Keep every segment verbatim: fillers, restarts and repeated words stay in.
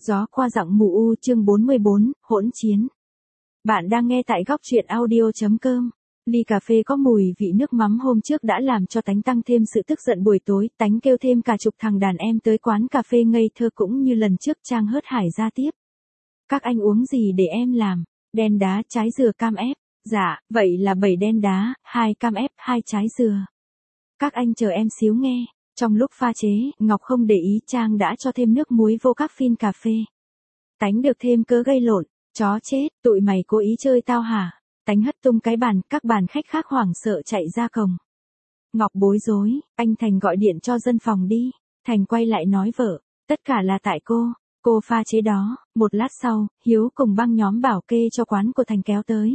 Gió qua giọng mù u chương bốn mươi bốn, hỗn chiến. Bạn đang nghe tại góc truyện audio chấm com. Ly cà phê có mùi vị nước mắm hôm trước đã làm cho Tánh tăng thêm sự tức giận buổi tối. Tánh kêu thêm cả chục thằng đàn em tới quán cà phê ngây thơ cũng như lần trước Trang hớt hải ra tiếp. Các anh uống gì để em làm? Đen đá, trái dừa, cam ép. Dạ, vậy là bảy đen đá, hai cam ép, hai trái dừa. Các anh chờ em xíu nghe. Trong lúc pha chế, Ngọc không để ý Trang đã cho thêm nước muối vô các phin cà phê. Tánh được thêm cớ gây lộn, chó chết, tụi mày cố ý chơi tao hả? Tánh hất tung cái bàn, các bàn khách khác hoảng sợ chạy ra cổng. Ngọc bối rối, anh Thành gọi điện cho dân phòng đi. Thành quay lại nói vợ, tất cả là tại cô, cô pha chế đó. Một lát sau, Hiếu cùng băng nhóm bảo kê cho quán của Thành kéo tới.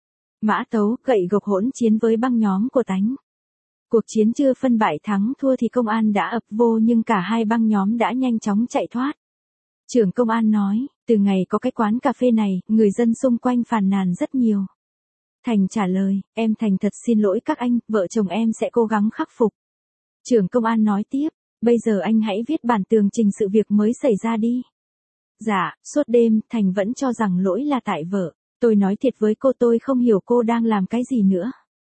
Mã tấu, gậy gộc hỗn chiến với băng nhóm của Tánh. Cuộc chiến chưa phân bại thắng thua thì công an đã ập vô nhưng cả hai băng nhóm đã nhanh chóng chạy thoát. Trưởng công an nói, từ ngày có cái quán cà phê này, người dân xung quanh phàn nàn rất nhiều. Thành trả lời, em thành thật xin lỗi các anh, vợ chồng em sẽ cố gắng khắc phục. Trưởng công an nói tiếp, bây giờ anh hãy viết bản tường trình sự việc mới xảy ra đi. Dạ, suốt đêm, Thành vẫn cho rằng lỗi là tại vợ. Tôi nói thiệt với cô tôi không hiểu cô đang làm cái gì nữa.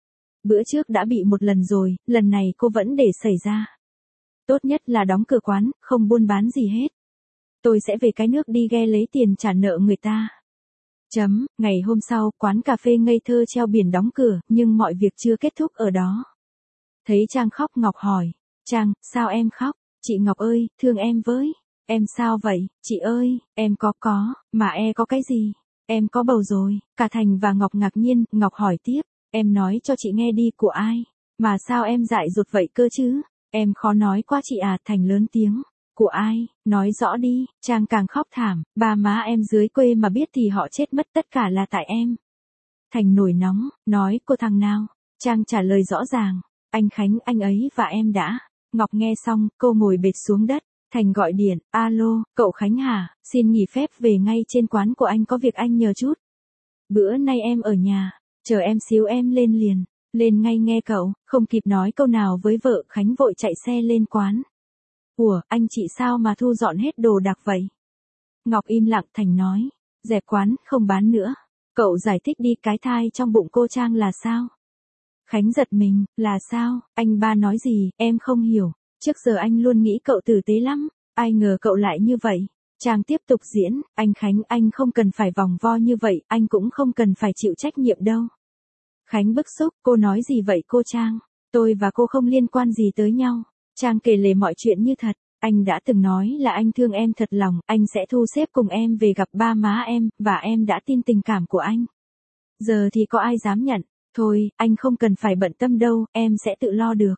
Bữa trước đã bị một lần rồi, lần này cô vẫn để xảy ra. Tốt nhất là đóng cửa quán, không buôn bán gì hết. Tôi sẽ về cái nước đi ghe lấy tiền trả nợ người ta. Chấm, ngày hôm sau, quán cà phê ngây thơ treo biển đóng cửa, nhưng mọi việc chưa kết thúc ở đó. Thấy Trang khóc Ngọc hỏi, Trang, sao em khóc? Chị Ngọc ơi, thương em với. Em sao vậy? Chị ơi, em có có, mà e có cái gì? Em có bầu rồi. Cả Thành và Ngọc ngạc nhiên, Ngọc hỏi tiếp. Em nói cho chị nghe đi, của ai? Mà sao em dại dột vậy cơ chứ? Em khó nói quá chị à. Thành lớn tiếng. Của ai? Nói rõ đi. Trang càng khóc thảm. Ba má em dưới quê mà biết thì họ chết mất, tất cả là tại em. Thành nổi nóng. Nói cô thằng nào? Trang trả lời rõ ràng. Anh Khánh, anh ấy và em đã. Ngọc nghe xong, cô ngồi bệt xuống đất. Thành gọi điện. Alo, cậu Khánh hả? Xin nghỉ phép về ngay trên quán của anh, có việc anh nhờ chút. Bữa nay em ở nhà. Chờ em xíu em lên liền. Lên ngay nghe cậu. Không kịp nói câu nào với vợ, Khánh vội chạy xe lên quán. Ủa, anh chị sao mà thu dọn hết đồ đạc vậy? Ngọc im lặng. Thành nói. Dẹp quán, không bán nữa. Cậu giải thích đi, cái thai trong bụng cô Trang là sao? Khánh giật mình. Là sao? Anh ba nói gì, em không hiểu. Trước giờ anh luôn nghĩ cậu tử tế lắm. Ai ngờ cậu lại như vậy. Trang tiếp tục diễn, anh Khánh, anh không cần phải vòng vo như vậy, anh cũng không cần phải chịu trách nhiệm đâu. Khánh bức xúc, cô nói gì vậy cô Trang? Tôi và cô không liên quan gì tới nhau. Trang kể lể mọi chuyện như thật. Anh đã từng nói là anh thương em thật lòng, anh sẽ thu xếp cùng em về gặp ba má em, và em đã tin tình cảm của anh. Giờ thì có ai dám nhận? Thôi, anh không cần phải bận tâm đâu, em sẽ tự lo được.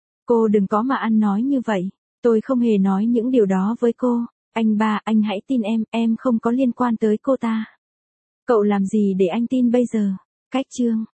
Cô đừng có mà ăn nói như vậy. Tôi không hề nói những điều đó với cô. Anh ba, anh hãy tin em, em không có liên quan tới cô ta. Cậu làm gì để anh tin bây giờ? Cách chương.